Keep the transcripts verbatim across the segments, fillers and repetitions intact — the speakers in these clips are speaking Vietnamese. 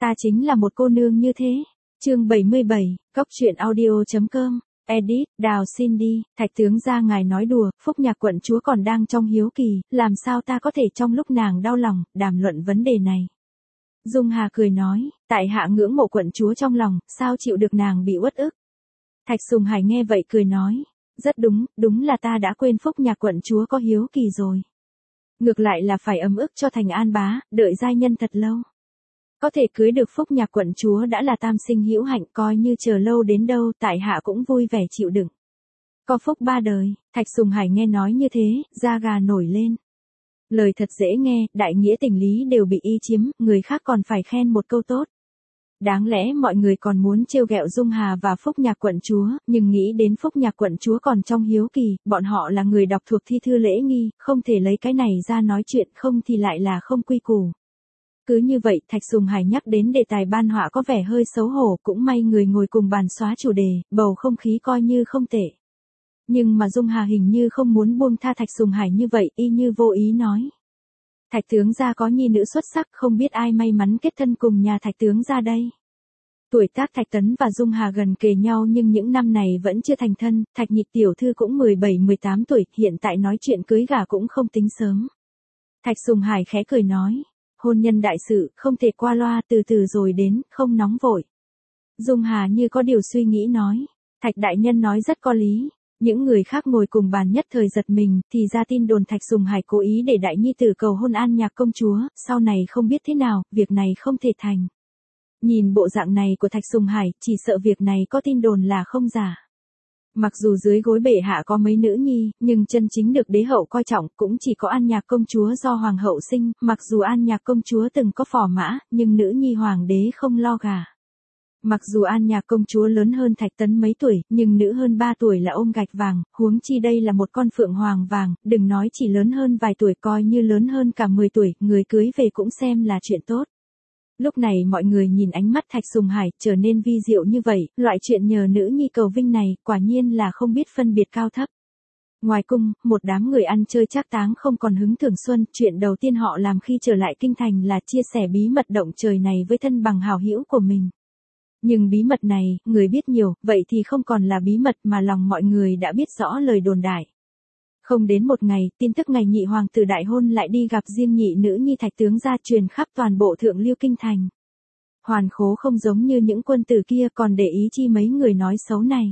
Ta chính là một cô nương như thế. Chương bảy mươi bảy, Cóc truyện audio.com, edit, Đào Cindy, Thạch tướng gia ngài nói đùa, Phúc Nhạc quận chúa còn đang trong hiếu kỳ, làm sao ta có thể trong lúc nàng đau lòng, đàm luận vấn đề này. Dung Hà cười nói, tại hạ ngưỡng mộ quận chúa trong lòng, sao chịu được nàng bị uất ức. Thạch Sùng Hải nghe vậy cười nói, rất đúng, đúng là ta đã quên Phúc Nhạc quận chúa có hiếu kỳ rồi. Ngược lại là phải ấm ức cho thành an bá, đợi giai nhân thật lâu. Có thể cưới được Phúc Nhạc quận chúa đã là tam sinh hữu hạnh, coi như chờ lâu đến đâu tại hạ cũng vui vẻ chịu đựng. Có phúc ba đời, Thạch Sùng Hải nghe nói như thế, da gà nổi lên. Lời thật dễ nghe, đại nghĩa tình lý đều bị y chiếm, người khác còn phải khen một câu tốt. Đáng lẽ mọi người còn muốn trêu ghẹo Dung Hà và Phúc Nhạc quận chúa, nhưng nghĩ đến Phúc Nhạc quận chúa còn trong hiếu kỳ, bọn họ là người đọc thuộc thi thư lễ nghi, không thể lấy cái này ra nói chuyện, không thì lại là không quy củ. Cứ như vậy, Thạch Sùng Hải nhắc đến đề tài ban họa có vẻ hơi xấu hổ, cũng may người ngồi cùng bàn xóa chủ đề, bầu không khí coi như không tệ. Nhưng mà Dung Hà hình như không muốn buông tha Thạch Sùng Hải như vậy, y như vô ý nói. Thạch tướng gia có nhi nữ xuất sắc, không biết ai may mắn kết thân cùng nhà Thạch tướng gia đây. Tuổi tác Thạch Tấn và Dung Hà gần kề nhau nhưng những năm này vẫn chưa thành thân, Thạch Nhị tiểu thư cũng mười bảy mười tám tuổi, hiện tại nói chuyện cưới gả cũng không tính sớm. Thạch Sùng Hải khẽ cười nói, hôn nhân đại sự, không thể qua loa, từ từ rồi đến, không nóng vội. Dung Hà như có điều suy nghĩ nói, Thạch đại nhân nói rất có lý. Những người khác ngồi cùng bàn nhất thời giật mình, thì ra tin đồn Thạch Sùng Hải cố ý để đại nhi tử cầu hôn An Nhạc công chúa, sau này không biết thế nào, việc này không thể thành. Nhìn bộ dạng này của Thạch Sùng Hải, chỉ sợ việc này có tin đồn là không giả. Mặc dù dưới gối bệ hạ có mấy nữ nhi, nhưng chân chính được đế hậu coi trọng cũng chỉ có An Nhạc công chúa do hoàng hậu sinh, mặc dù An Nhạc công chúa từng có phò mã, nhưng nữ nhi hoàng đế không lo gà. Mặc dù An Nhạc công chúa lớn hơn Thạch Tấn mấy tuổi, nhưng nữ hơn ba tuổi là ôm gạch vàng, huống chi đây là một con phượng hoàng vàng, đừng nói chỉ lớn hơn vài tuổi, coi như lớn hơn cả mười tuổi, người cưới về cũng xem là chuyện tốt. Lúc này mọi người nhìn ánh mắt Thạch Sùng Hải trở nên vi diệu như vậy, loại chuyện nhờ nữ nhi cầu vinh này, quả nhiên là không biết phân biệt cao thấp. Ngoài cung, một đám người ăn chơi trác táng không còn hứng thưởng xuân, chuyện đầu tiên họ làm khi trở lại kinh thành là chia sẻ bí mật động trời này với thân bằng hảo hữu của mình. Nhưng bí mật này, người biết nhiều, vậy thì không còn là bí mật mà lòng mọi người đã biết rõ lời đồn đại. Không đến một ngày, tin tức ngày nhị hoàng tử đại hôn lại đi gặp riêng nhị nữ nhi Thạch tướng gia truyền khắp toàn bộ thượng lưu kinh thành. Hoàn Khố không giống như những quân tử kia còn để ý chi mấy người nói xấu này.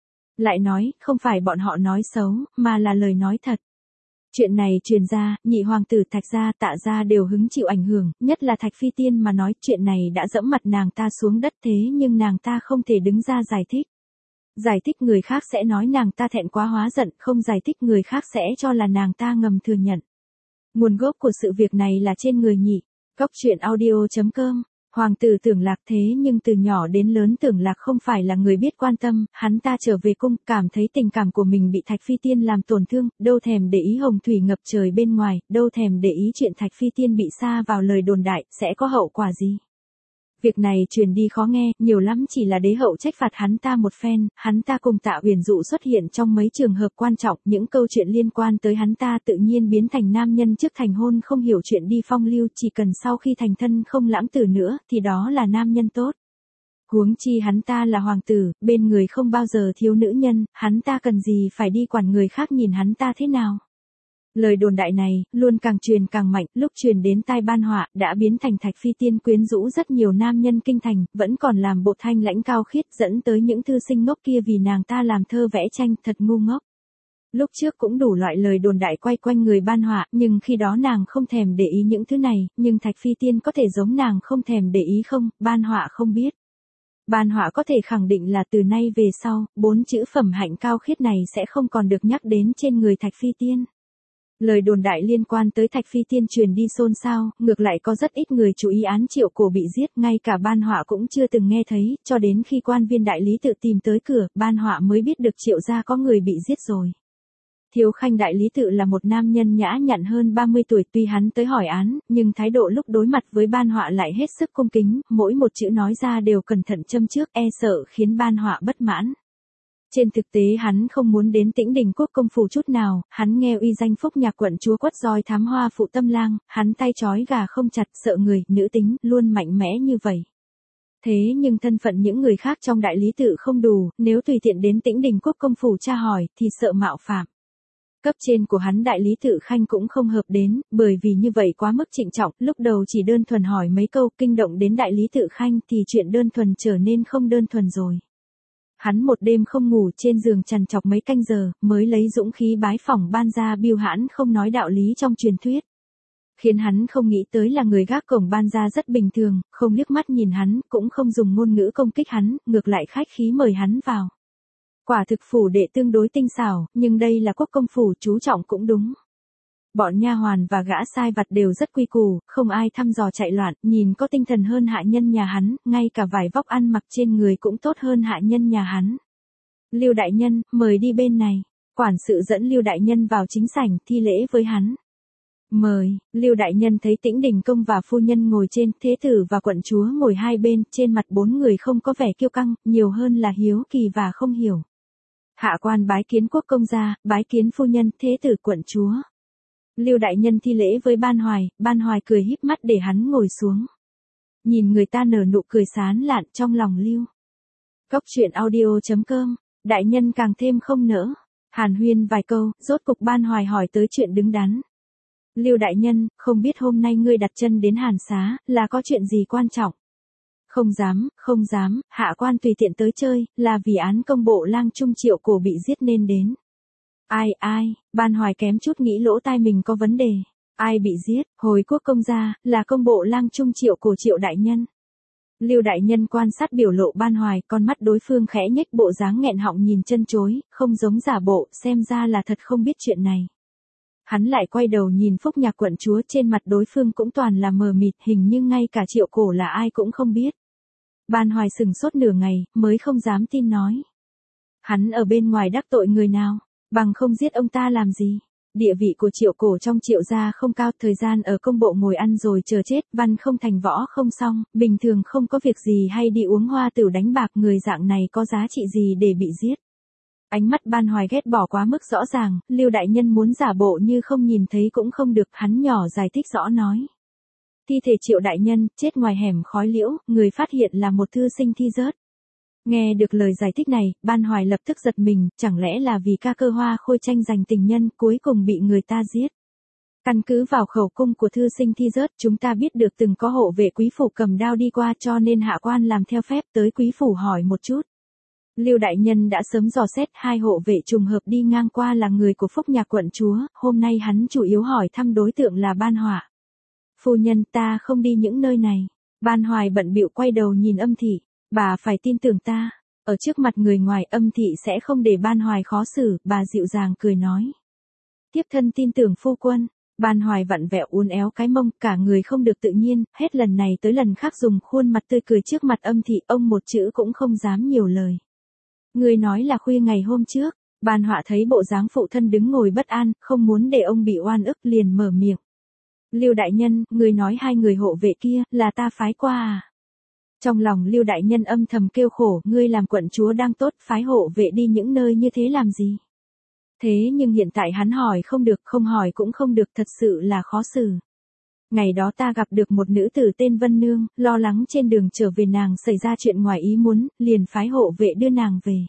Lại nói, không phải bọn họ nói xấu, mà là lời nói thật. Chuyện này truyền ra, nhị hoàng tử Thạch gia, Tạ gia đều hứng chịu ảnh hưởng, nhất là Thạch Phi Tiên mà nói chuyện này đã dẫm mặt nàng ta xuống đất, thế nhưng nàng ta không thể đứng ra giải thích. Giải thích người khác sẽ nói nàng ta thẹn quá hóa giận, không giải thích người khác sẽ cho là nàng ta ngầm thừa nhận. Nguồn gốc của sự việc này là trên người nhị. Cóc truyện audio.com. Hoàng tử Tưởng Lạc thế nhưng từ nhỏ đến lớn Tưởng Lạc không phải là người biết quan tâm, hắn ta trở về cung, cảm thấy tình cảm của mình bị Thạch Phi Tiên làm tổn thương, đâu thèm để ý hồng thủy ngập trời bên ngoài, đâu thèm để ý chuyện Thạch Phi Tiên bị sa vào lời đồn đại, sẽ có hậu quả gì. Việc này truyền đi khó nghe, nhiều lắm chỉ là đế hậu trách phạt hắn ta một phen, hắn ta cùng Tạ Huyền Dụ xuất hiện trong mấy trường hợp quan trọng, những câu chuyện liên quan tới hắn ta tự nhiên biến thành nam nhân trước thành hôn không hiểu chuyện đi phong lưu, chỉ cần sau khi thành thân không lãng tử nữa, thì đó là nam nhân tốt. Huống chi hắn ta là hoàng tử, bên người không bao giờ thiếu nữ nhân, hắn ta cần gì phải đi quản người khác nhìn hắn ta thế nào. Lời đồn đại này, luôn càng truyền càng mạnh, lúc truyền đến tai Ban Họa, đã biến thành Thạch Phi Tiên quyến rũ rất nhiều nam nhân kinh thành, vẫn còn làm bộ thanh lãnh cao khiết, dẫn tới những thư sinh ngốc kia vì nàng ta làm thơ vẽ tranh, thật ngu ngốc. Lúc trước cũng đủ loại lời đồn đại quay quanh người Ban Họa, nhưng khi đó nàng không thèm để ý những thứ này, nhưng Thạch Phi Tiên có thể giống nàng không thèm để ý không, Ban Họa không biết. Ban Họa có thể khẳng định là từ nay về sau, bốn chữ phẩm hạnh cao khiết này sẽ không còn được nhắc đến trên người Thạch Phi Tiên. Lời đồn đại liên quan tới Thạch Phi Tiên truyền đi xôn xao, ngược lại có rất ít người chú ý án Triệu Cổ bị giết, ngay cả Ban Họa cũng chưa từng nghe thấy, cho đến khi quan viên đại lý tự tìm tới cửa, Ban Họa mới biết được Triệu gia có người bị giết rồi. Thiếu khanh đại lý tự là một nam nhân nhã nhặn hơn ba mươi tuổi, tuy hắn tới hỏi án, nhưng thái độ lúc đối mặt với Ban Họa lại hết sức cung kính, mỗi một chữ nói ra đều cẩn thận châm trước, e sợ khiến Ban Họa bất mãn. Trên thực tế hắn không muốn đến Tĩnh Đình Quốc công phủ chút nào, hắn nghe uy danh Phúc Nhạc quận chúa quất roi thám hoa phụ tâm lang, hắn tay trói gà không chặt, sợ người, nữ tính, luôn mạnh mẽ như vậy. Thế nhưng thân phận những người khác trong đại lý tự không đủ, nếu tùy tiện đến Tĩnh Đình Quốc công phủ tra hỏi thì sợ mạo phạm. Cấp trên của hắn đại lý tự khanh cũng không hợp đến, bởi vì như vậy quá mức trịnh trọng, lúc đầu chỉ đơn thuần hỏi mấy câu kinh động đến đại lý tự khanh thì chuyện đơn thuần trở nên không đơn thuần rồi. Hắn một đêm không ngủ trên giường trằn trọc mấy canh giờ, mới lấy dũng khí bái phỏng ban gia Bưu Hãn không nói đạo lý trong truyền thuyết. Khiến hắn không nghĩ tới là người gác cổng ban gia rất bình thường, không liếc mắt nhìn hắn, cũng không dùng ngôn ngữ công kích hắn, ngược lại khách khí mời hắn vào. Quả thực phủ đệ tương đối tinh xảo, nhưng đây là quốc công phủ chú trọng cũng đúng. Bọn nha hoàn và gã sai vặt đều rất quy củ, không ai thăm dò chạy loạn, nhìn có tinh thần hơn hạ nhân nhà hắn, ngay cả vải vóc ăn mặc trên người cũng tốt hơn hạ nhân nhà hắn. Lưu đại nhân, mời đi bên này. Quản sự dẫn Lưu đại nhân vào chính sảnh thi lễ với hắn. Mời, Lưu đại nhân thấy Tĩnh Đình công và phu nhân ngồi trên, thế tử và quận chúa ngồi hai bên, trên mặt bốn người không có vẻ kiêu căng, nhiều hơn là hiếu kỳ và không hiểu. Hạ quan bái kiến quốc công gia, bái kiến phu nhân, thế tử quận chúa. Lưu đại nhân thi lễ với Ban Hoài, Ban Hoài cười híp mắt để hắn ngồi xuống. Nhìn người ta nở nụ cười sán lạn trong lòng Lưu. Cốc truyện audio chấm com, đại nhân càng thêm không nỡ. Hàn huyên vài câu, rốt cục Ban Hoài hỏi tới chuyện đứng đắn. Lưu đại nhân, không biết hôm nay ngươi đặt chân đến Hàn Xá, là có chuyện gì quan trọng? Không dám, không dám, hạ quan tùy tiện tới chơi, là vì án công bộ lang trung Triệu Cổ bị giết nên đến. Ai ai, Ban Hoài kém chút nghĩ lỗ tai mình có vấn đề. Ai bị giết, hồi quốc công gia, là công bộ lang trung Triệu Cổ Triệu đại nhân. Lưu đại nhân quan sát biểu lộ Ban Hoài, con mắt đối phương khẽ nhếch bộ dáng nghẹn họng nhìn chân chối, không giống giả bộ, xem ra là thật không biết chuyện này. Hắn lại quay đầu nhìn Phúc Nhạc quận chúa, trên mặt đối phương cũng toàn là mờ mịt, hình như ngay cả Triệu Cổ là ai cũng không biết. Ban Hoài sừng sốt nửa ngày, mới không dám tin nói. Hắn ở bên ngoài đắc tội người nào, bằng không giết ông ta làm gì? Địa vị của Triệu Cổ trong Triệu gia không cao, thời gian ở công bộ ngồi ăn rồi chờ chết, văn không thành võ không xong, bình thường không có việc gì hay đi uống hoa tửu đánh bạc, người dạng này có giá trị gì để bị giết? Ánh mắt Ban Hoài ghét bỏ quá mức rõ ràng, Lưu đại nhân muốn giả bộ như không nhìn thấy cũng không được, hắn nhỏ giải thích rõ nói. Thi thể Triệu đại nhân, chết ngoài hẻm khói liễu, người phát hiện là một thư sinh thi rớt. Nghe được lời giải thích này, Ban Hoài lập tức giật mình, chẳng lẽ là vì ca cơ hoa khôi tranh giành tình nhân cuối cùng bị người ta giết. Căn cứ vào khẩu cung của thư sinh thi rớt, chúng ta biết được từng có hộ vệ quý phủ cầm đao đi qua, cho nên hạ quan làm theo phép tới quý phủ hỏi một chút. Lưu đại nhân đã sớm dò xét, hai hộ vệ trùng hợp đi ngang qua là người của Phúc Nhạc quận chúa, hôm nay hắn chủ yếu hỏi thăm đối tượng là Ban Họa. Phu nhân, ta không đi những nơi này. Ban Hoài bận bịu quay đầu nhìn Âm Thị, bà phải tin tưởng ta. Ở trước mặt người ngoài, Âm Thị sẽ không để Ban Hoài khó xử, bà dịu dàng cười nói. Tiếp thân tin tưởng phu quân. Ban Hoài vặn vẹo uốn éo cái mông, cả người không được tự nhiên, hết lần này tới lần khác dùng khuôn mặt tươi cười trước mặt Âm Thị, ông một chữ cũng không dám nhiều lời. Người nói là khuya ngày hôm trước, Ban Họa thấy bộ dáng phụ thân đứng ngồi bất an, không muốn để ông bị oan ức liền mở miệng. Lưu đại nhân, người nói hai người hộ vệ kia, là ta phái qua à? Trong lòng Lưu đại nhân âm thầm kêu khổ, ngươi làm quận chúa đang tốt, phái hộ vệ đi những nơi như thế làm gì? Thế nhưng hiện tại hắn hỏi không được, không hỏi cũng không được, thật sự là khó xử. Ngày đó ta gặp được một nữ tử tên Vân Nương, lo lắng trên đường trở về nàng xảy ra chuyện ngoài ý muốn, liền phái hộ vệ đưa nàng về.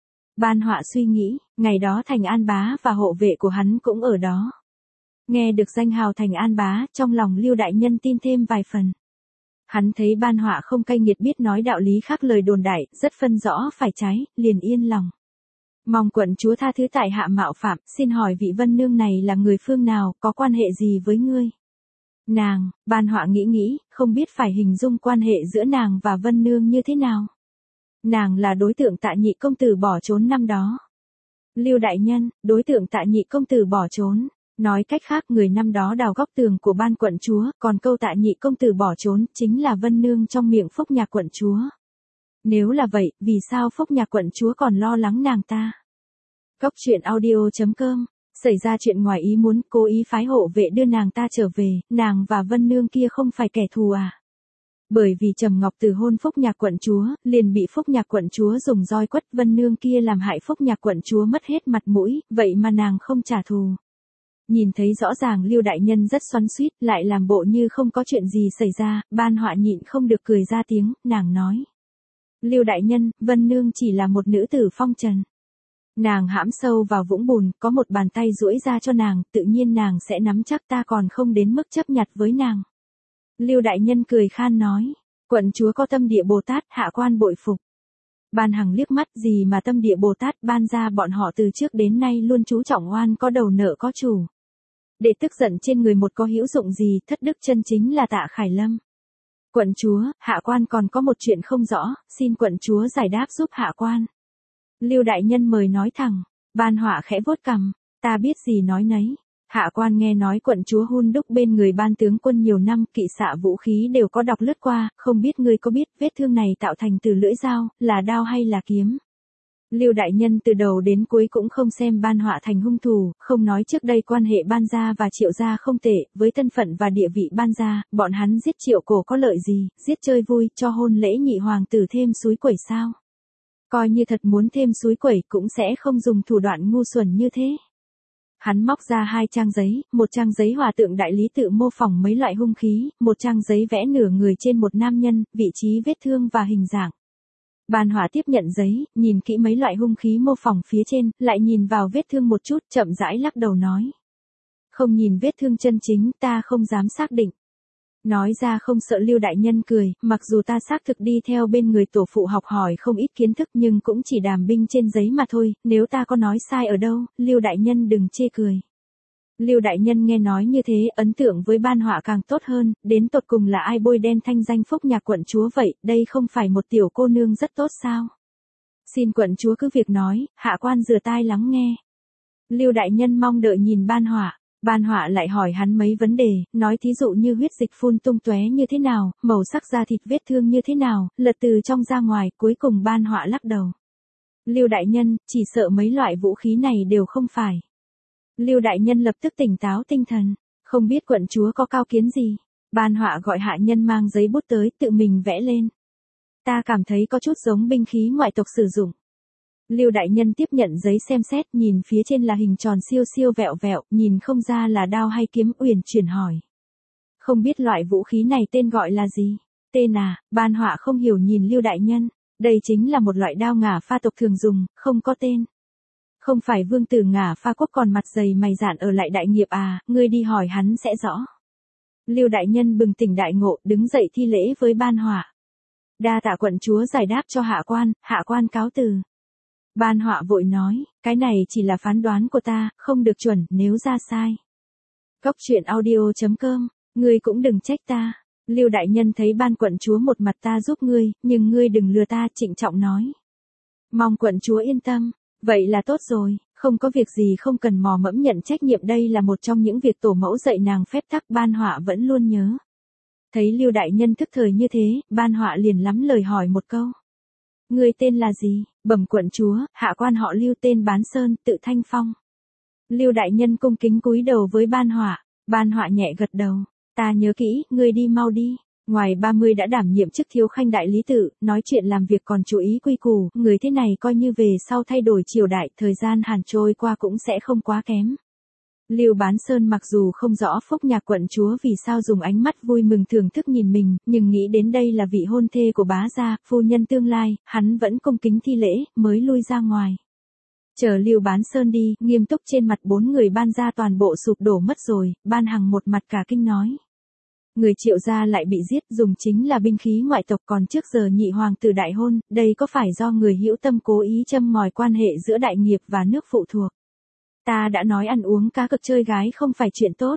Ban Họa suy nghĩ, ngày đó Thành An Bá và hộ vệ của hắn cũng ở đó. Nghe được danh hào Thành An Bá, trong lòng Lưu đại nhân tin thêm vài phần. Hắn thấy Ban Họa không cay nghiệt, biết nói đạo lý khác lời đồn đại, rất phân rõ phải trái, liền yên lòng. Mong quận chúa tha thứ tại hạ mạo phạm, xin hỏi vị Vân Nương này là người phương nào, có quan hệ gì với ngươi? Nàng, Ban Họa nghĩ nghĩ, không biết phải hình dung quan hệ giữa nàng và Vân Nương như thế nào. Nàng là đối tượng Tạ Nhị công tử bỏ trốn năm đó. Lưu đại nhân, đối tượng Tạ Nhị công tử bỏ trốn. Nói cách khác, người năm đó đào góc tường của Ban quận chúa, còn câu Tạ Nhị công tử bỏ trốn chính là Vân Nương trong miệng Phúc Nhạc quận chúa. Nếu là vậy, vì sao Phúc Nhạc quận chúa còn lo lắng nàng ta? Cốc truyện audio chấm com. Xảy ra chuyện ngoài ý muốn, cố ý phái hộ vệ đưa nàng ta trở về, nàng và Vân Nương kia không phải kẻ thù à? Bởi vì Trầm Ngọc từ hôn Phúc Nhạc quận chúa, liền bị Phúc Nhạc quận chúa dùng roi quất, Vân Nương kia làm hại Phúc Nhạc quận chúa mất hết mặt mũi, vậy mà nàng không trả thù. Nhìn thấy rõ ràng Lưu đại nhân rất xoắn xuýt, lại làm bộ như không có chuyện gì xảy ra, Ban Họa nhịn không được cười ra tiếng, nàng nói. Lưu đại nhân, Vân Nương chỉ là một nữ tử phong trần. Nàng hãm sâu vào vũng bùn, có một bàn tay duỗi ra cho nàng, tự nhiên nàng sẽ nắm chắc, ta còn không đến mức chấp nhặt với nàng. Lưu đại nhân cười khan nói, quận chúa có tâm địa Bồ Tát, hạ quan bội phục. Ban Hằng liếc mắt, gì mà tâm địa Bồ Tát, Ban gia bọn họ từ trước đến nay luôn chú trọng oan có đầu nợ có chủ. Để tức giận trên người một có hữu dụng gì, thất đức chân chính là Tạ Khải Lâm. Quận chúa, hạ quan còn có một chuyện không rõ, xin quận chúa giải đáp giúp hạ quan. Lưu đại nhân mời nói thẳng. Ban Họa khẽ vuốt cằm, ta biết gì nói nấy. Hạ quan nghe nói quận chúa hun đúc bên người Ban tướng quân nhiều năm, kỵ xạ vũ khí đều có đọc lướt qua, không biết ngươi có biết vết thương này tạo thành từ lưỡi dao, là đao hay là kiếm. Lưu đại nhân từ đầu đến cuối cũng không xem Ban Họa thành hung thủ, không nói trước đây quan hệ Ban gia và Triệu gia không tệ, với thân phận và địa vị Ban gia, bọn hắn giết Triệu Cổ có lợi gì, giết chơi vui, cho hôn lễ nhị hoàng tử thêm suối quẩy sao. Coi như thật muốn thêm suối quẩy cũng sẽ không dùng thủ đoạn ngu xuẩn như thế. Hắn móc ra hai trang giấy, một trang giấy hòa tượng đại lý tự mô phỏng mấy loại hung khí, một trang giấy vẽ nửa người trên một nam nhân, vị trí vết thương và hình dạng. Ban Họa tiếp nhận giấy, nhìn kỹ mấy loại hung khí mô phỏng phía trên, lại nhìn vào vết thương một chút, chậm rãi lắc đầu nói. Không nhìn vết thương chân chính, ta không dám xác định. Nói ra không sợ Lưu đại nhân cười, mặc dù ta xác thực đi theo bên người tổ phụ học hỏi không ít kiến thức nhưng cũng chỉ đàm binh trên giấy mà thôi, nếu ta có nói sai ở đâu, Lưu đại nhân đừng chê cười. Lưu đại nhân nghe nói như thế, ấn tượng với Ban Họa càng tốt hơn, đến tột cùng là ai bôi đen thanh danh Phúc Nhạc quận chúa vậy, đây không phải một tiểu cô nương rất tốt sao? Xin quận chúa cứ việc nói, hạ quan rửa tai lắng nghe. Lưu đại nhân mong đợi nhìn Ban Họa. Ban Họa lại hỏi hắn mấy vấn đề, nói thí dụ như huyết dịch phun tung tóe như thế nào, màu sắc da thịt vết thương như thế nào, lật từ trong ra ngoài, cuối cùng Ban Họa lắc đầu. Lưu đại nhân, chỉ sợ mấy loại vũ khí này đều không phải. Lưu đại nhân lập tức tỉnh táo tinh thần, không biết quận chúa có cao kiến gì. Ban Họa gọi hạ nhân mang giấy bút tới, tự mình vẽ lên. Ta cảm thấy có chút giống binh khí ngoại tộc sử dụng. Lưu đại nhân tiếp nhận giấy xem xét, nhìn phía trên là hình tròn siêu siêu vẹo vẹo, nhìn không ra là đao hay kiếm, uyển chuyển hỏi. Không biết loại vũ khí này tên gọi là gì? Tên à? Ban Họa không hiểu nhìn Lưu đại nhân, đây chính là một loại đao ngả pha tộc thường dùng, không có tên. Không phải vương tử ngả pha quốc còn mặt dày mày dạn ở lại đại nghiệp à, ngươi đi hỏi hắn sẽ rõ. Lưu đại nhân bừng tỉnh đại ngộ, đứng dậy thi lễ với Ban Họa. Đa tạ quận chúa giải đáp cho hạ quan, hạ quan cáo từ. Ban Họa vội nói, cái này chỉ là phán đoán của ta, không được chuẩn, nếu ra sai. Cốc truyện audio chấm com, ngươi cũng đừng trách ta. Lưu đại nhân thấy Ban quận chúa một mặt ta giúp ngươi, nhưng ngươi đừng lừa ta, trịnh trọng nói. Mong quận chúa yên tâm, vậy là tốt rồi, không có việc gì không cần mò mẫm nhận trách nhiệm, đây là một trong những việc tổ mẫu dạy nàng phép tắc, Ban Họa vẫn luôn nhớ. Thấy Lưu đại nhân thức thời như thế, Ban Họa liền lắm lời hỏi một câu. Ngươi tên là gì? Bẩm quận chúa, hạ quan họ Lưu, tên Bán Sơn, tự Thanh Phong. Lưu đại nhân cung kính cúi đầu với Ban Họa. Ban Họa nhẹ gật đầu. Ta nhớ kỹ, ngươi đi mau đi. Ngoài ba mươi đã đảm nhiệm chức thiếu khanh đại lý tự, nói chuyện làm việc còn chú ý quy củ, người thế này coi như về sau thay đổi triều đại, thời gian hàn trôi qua cũng sẽ không quá kém. Lưu Bán Sơn mặc dù không rõ Phúc Nhạc quận chúa vì sao dùng ánh mắt vui mừng thưởng thức nhìn mình, nhưng nghĩ đến đây là vị hôn thê của bá gia, phu nhân tương lai, hắn vẫn cung kính thi lễ, mới lui ra ngoài. Chờ Lưu Bán Sơn đi, nghiêm túc trên mặt bốn người Ban gia toàn bộ sụp đổ mất rồi, Ban Hằng một mặt cả kinh nói. Người Triệu gia lại bị giết, dùng chính là binh khí ngoại tộc, còn trước giờ nhị hoàng tử đại hôn, đây có phải do người hữu tâm cố ý châm ngòi quan hệ giữa đại nghiệp và nước phụ thuộc? Ta đã nói ăn uống cá cược chơi gái không phải chuyện tốt.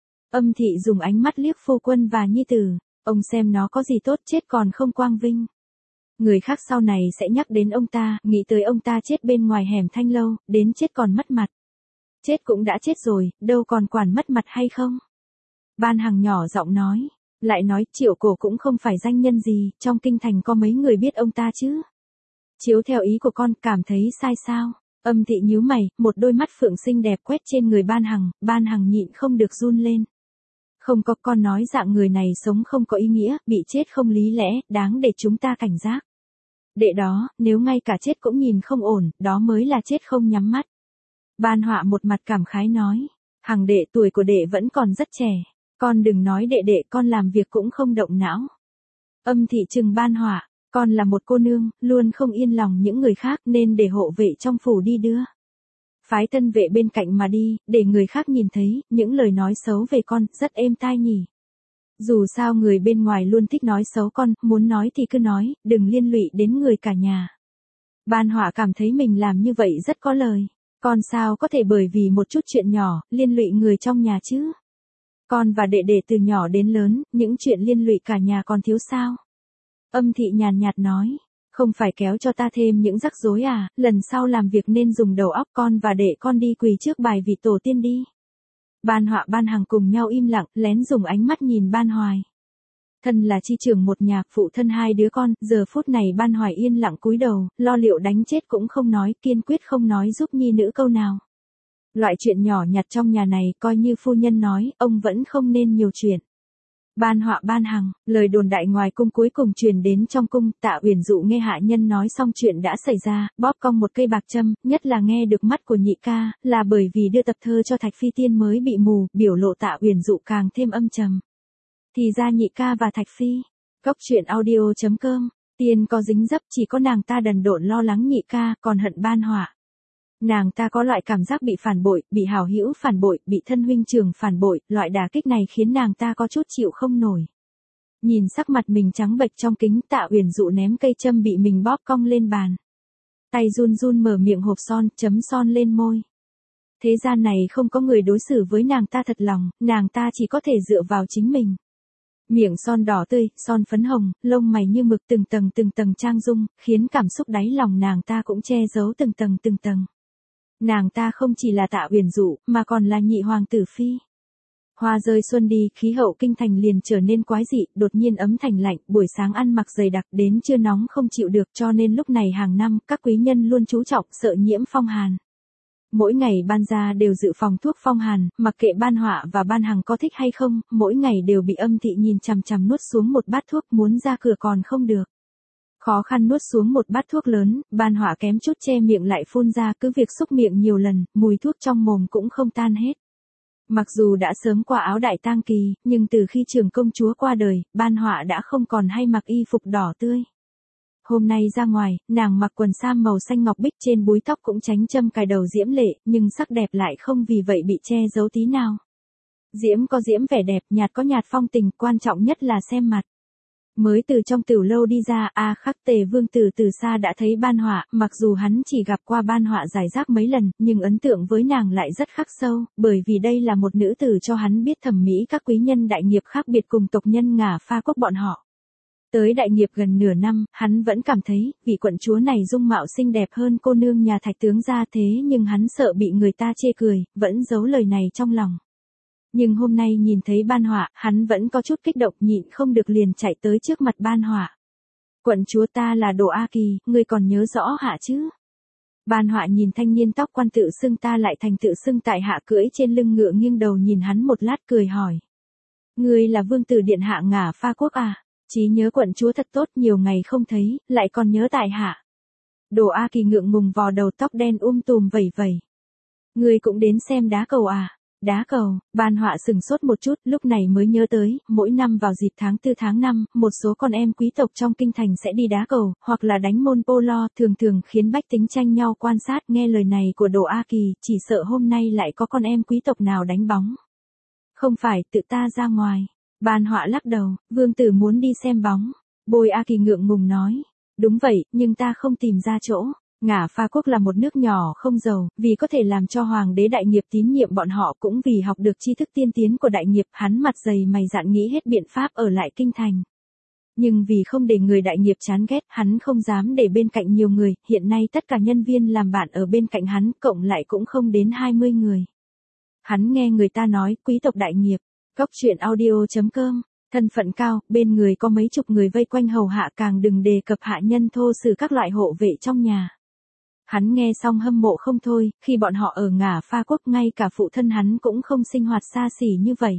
Âm thị dùng ánh mắt liếc phu quân và nhi tử, ông xem nó có gì tốt, chết còn không quang vinh. Người khác sau này sẽ nhắc đến ông ta, nghĩ tới ông ta chết bên ngoài hẻm Thanh Lâu, đến chết còn mất mặt. Chết cũng đã chết rồi, đâu còn quản mất mặt hay không? Ban Hằng nhỏ giọng nói, lại nói Triệu Cổ cũng không phải danh nhân gì, trong kinh thành có mấy người biết ông ta chứ. Chiếu theo ý của con, cảm thấy sai sao? Âm thị nhíu mày, một đôi mắt phượng xinh đẹp quét trên người Ban Hằng, Ban Hằng nhịn không được run lên. Không có, con nói dạng người này sống không có ý nghĩa, bị chết không lý lẽ, đáng để chúng ta cảnh giác. Đệ đó, nếu ngay cả chết cũng nhìn không ổn, đó mới là chết không nhắm mắt. Ban Họa một mặt cảm khái nói, Hằng đệ, tuổi của đệ vẫn còn rất trẻ. Con đừng nói đệ đệ, con làm việc cũng không động não. Âm thị trừng Ban Họa, con là một cô nương, luôn không yên lòng những người khác nên để hộ vệ trong phủ đi đưa. Phái tân vệ bên cạnh mà đi, để người khác nhìn thấy, những lời nói xấu về con, rất êm tai nhỉ. Dù sao người bên ngoài luôn thích nói xấu con, muốn nói thì cứ nói, đừng liên lụy đến người cả nhà. Ban Họa cảm thấy mình làm như vậy rất có lời. Con sao có thể bởi vì một chút chuyện nhỏ, liên lụy người trong nhà chứ? Con và đệ đệ từ nhỏ đến lớn, những chuyện liên lụy cả nhà còn thiếu sao? Âm thị nhàn nhạt nói, không phải kéo cho ta thêm những rắc rối à, lần sau làm việc nên dùng đầu óc, con và đệ con đi quỳ trước bài vị tổ tiên đi. Ban Họa Ban Hằng cùng nhau im lặng, lén dùng ánh mắt nhìn Ban Hoài. Thân là chi trưởng một nhà, phụ thân hai đứa con, giờ phút này Ban Hoài yên lặng cúi đầu, lo liệu đánh chết cũng không nói, kiên quyết không nói giúp nhi nữ câu nào. Loại chuyện nhỏ nhặt trong nhà này, coi như phu nhân nói, ông vẫn không nên nhiều chuyện. Ban Họa Ban Hằng, lời đồn đại ngoài cung cuối cùng truyền đến trong cung, Tạ Uyển Dụ nghe hạ nhân nói xong chuyện đã xảy ra, bóp cong một cây bạc châm, nhất là nghe được mắt của nhị ca, là bởi vì đưa tập thơ cho Thạch Phi Tiên mới bị mù, biểu lộ Tạ Uyển Dụ càng thêm âm trầm. Thì ra nhị ca và Thạch Phi. Cốc truyện audio chấm com, tiên có dính dấp, chỉ có nàng ta đần độn lo lắng nhị ca, còn hận Ban Họa. Nàng ta có loại cảm giác bị phản bội, bị hảo hữu phản bội, bị thân huynh trưởng phản bội, loại đả kích này khiến nàng ta có chút chịu không nổi. Nhìn sắc mặt mình trắng bệch trong kính, Tạ Uyển Dụ ném cây châm bị mình bóp cong lên bàn. Tay run run mở miệng hộp son, chấm son lên môi. Thế gian này không có người đối xử với nàng ta thật lòng, nàng ta chỉ có thể dựa vào chính mình. Miệng son đỏ tươi, son phấn hồng, lông mày như mực từng tầng từng tầng trang dung, khiến cảm xúc đáy lòng nàng ta cũng che giấu từng tầng từng tầng. Nàng ta không chỉ là Tạ Uyển Dụ, mà còn là nhị hoàng tử phi. Hoa rơi xuân đi, khí hậu kinh thành liền trở nên quái dị, đột nhiên ấm thành lạnh, buổi sáng ăn mặc dày đặc đến trưa nóng không chịu được, cho nên lúc này hàng năm, các quý nhân luôn chú trọng sợ nhiễm phong hàn. Mỗi ngày Ban gia đều dự phòng thuốc phong hàn, mặc kệ Ban Họa và Ban Hằng có thích hay không, mỗi ngày đều bị Âm thị nhìn chằm chằm nuốt xuống một bát thuốc, muốn ra cửa còn không được. Khó khăn nuốt xuống một bát thuốc lớn, Ban Họa kém chút che miệng lại phun ra, cứ việc xúc miệng nhiều lần, mùi thuốc trong mồm cũng không tan hết. Mặc dù đã sớm qua áo đại tang kỳ, nhưng từ khi trưởng công chúa qua đời, Ban Họa đã không còn hay mặc y phục đỏ tươi. Hôm nay ra ngoài, nàng mặc quần sam màu xanh ngọc bích, trên búi tóc cũng tránh châm cài đầu diễm lệ, nhưng sắc đẹp lại không vì vậy bị che giấu tí nào. Diễm có diễm vẻ đẹp, nhạt có nhạt phong tình, quan trọng nhất là xem mặt. Mới từ trong tiểu lâu đi ra, A Khắc Tề Vương tử từ xa đã thấy Ban Họa, mặc dù hắn chỉ gặp qua Ban Họa giải rác mấy lần, nhưng ấn tượng với nàng lại rất khắc sâu, bởi vì đây là một nữ tử cho hắn biết thẩm mỹ các quý nhân đại nghiệp khác biệt cùng tộc nhân Ngả Pha Quốc bọn họ. Tới đại nghiệp gần nửa năm, hắn vẫn cảm thấy, vị quận chúa này dung mạo xinh đẹp hơn cô nương nhà Thạch tướng gia, thế nhưng hắn sợ bị người ta chê cười, vẫn giấu lời này trong lòng. Nhưng hôm nay nhìn thấy Ban Họa, hắn vẫn có chút kích động, nhịn không được liền chạy tới trước mặt Ban Họa. Quận chúa, ta là Đồ A Kỳ, ngươi còn nhớ rõ hạ chứ? Ban Họa nhìn thanh niên tóc quan tự xưng ta lại thành tự xưng tại hạ, cưỡi trên lưng ngựa nghiêng đầu nhìn hắn một lát cười hỏi. Ngươi là vương tử điện hạ Ngả Pha Quốc à? Trí nhớ quận chúa thật tốt, nhiều ngày không thấy, lại còn nhớ tại hạ. Đồ A Kỳ ngượng ngùng vò đầu, tóc đen um tùm vẩy vẩy. Ngươi cũng đến xem đá cầu à? Đá cầu. Ban Họa sừng sốt một chút, lúc này mới nhớ tới, mỗi năm vào dịp tháng tư tháng năm, một số con em quý tộc trong kinh thành sẽ đi đá cầu, hoặc là đánh môn polo, thường thường khiến bách tính tranh nhau quan sát. Nghe lời này của Đồ A Kỳ, chỉ sợ hôm nay lại có con em quý tộc nào đánh bóng. Không phải, tự ta ra ngoài. Ban Họa lắc đầu, vương tử muốn đi xem bóng. Bôi A Kỳ ngượng ngùng nói. Đúng vậy, nhưng ta không tìm ra chỗ. Ngả Pha Quốc là một nước nhỏ không giàu, vì có thể làm cho hoàng đế đại nghiệp tín nhiệm bọn họ, cũng vì học được tri thức tiên tiến của đại nghiệp, hắn mặt dày mày dạn nghĩ hết biện pháp ở lại kinh thành. Nhưng vì không để người đại nghiệp chán ghét, hắn không dám để bên cạnh nhiều người, hiện nay tất cả nhân viên làm bạn ở bên cạnh hắn, cộng lại cũng không đến hai mươi người. Hắn nghe người ta nói, quý tộc đại nghiệp, cốc truyện audio chấm com, thân phận cao, bên người có mấy chục người vây quanh hầu hạ, càng đừng đề cập hạ nhân thô sử các loại hộ vệ trong nhà. Hắn nghe xong hâm mộ không thôi, khi bọn họ ở Ngả Pha Quốc ngay cả phụ thân hắn cũng không sinh hoạt xa xỉ như vậy.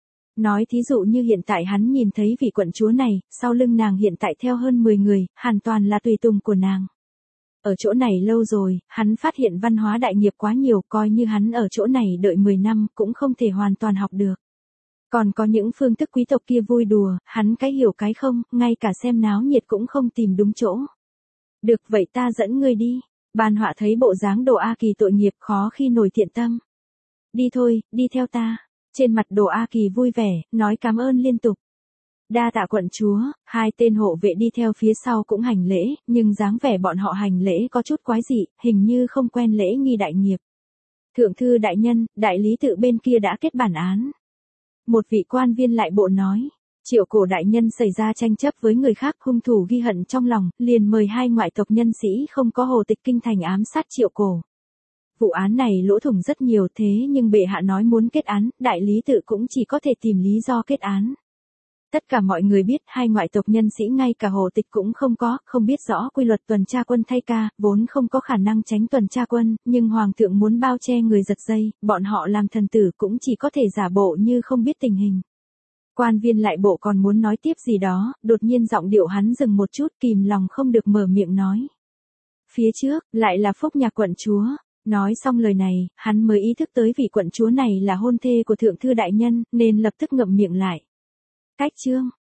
Nói thí dụ như hiện tại hắn nhìn thấy vị quận chúa này, sau lưng nàng hiện tại theo hơn mười người, hoàn toàn là tùy tùng của nàng. Ở chỗ này lâu rồi, hắn phát hiện văn hóa đại nghiệp quá nhiều, coi như hắn ở chỗ này đợi mười năm cũng không thể hoàn toàn học được. Còn có những phương thức quý tộc kia vui đùa, hắn cái hiểu cái không, ngay cả xem náo nhiệt cũng không tìm đúng chỗ. Được vậy ta dẫn ngươi đi. Ban Họa thấy bộ dáng Đồ A Kỳ tội nghiệp khó khi nổi thiện tâm. Đi thôi, đi theo ta. Trên mặt Đồ A Kỳ vui vẻ, nói cảm ơn liên tục. Đa tạ quận chúa, hai tên hộ vệ đi theo phía sau cũng hành lễ, nhưng dáng vẻ bọn họ hành lễ có chút quái dị, hình như không quen lễ nghi đại nghiệp. Thượng thư đại nhân, đại lý tự bên kia đã kết bản án. Một vị quan viên lại bộ nói, Triệu Cổ đại nhân xảy ra tranh chấp với người khác, hung thủ ghi hận trong lòng, liền mời hai ngoại tộc nhân sĩ không có hồ tịch kinh thành ám sát Triệu Cổ. Vụ án này lỗ thủng rất nhiều, thế nhưng bệ hạ nói muốn kết án, đại lý tự cũng chỉ có thể tìm lý do kết án. Tất cả mọi người biết hai ngoại tộc nhân sĩ ngay cả hồ tịch cũng không có, không biết rõ quy luật tuần tra quân thay ca, vốn không có khả năng tránh tuần tra quân, nhưng hoàng thượng muốn bao che người giật dây, bọn họ làm thần tử cũng chỉ có thể giả bộ như không biết tình hình. Quan viên lại bộ còn muốn nói tiếp gì đó, đột nhiên giọng điệu hắn dừng một chút, kìm lòng không được mở miệng nói. Phía trước, lại là Phúc Nhạc quận chúa. Nói xong lời này, hắn mới ý thức tới vị quận chúa này là hôn thê của thượng thư đại nhân, nên lập tức ngậm miệng lại. Cách chương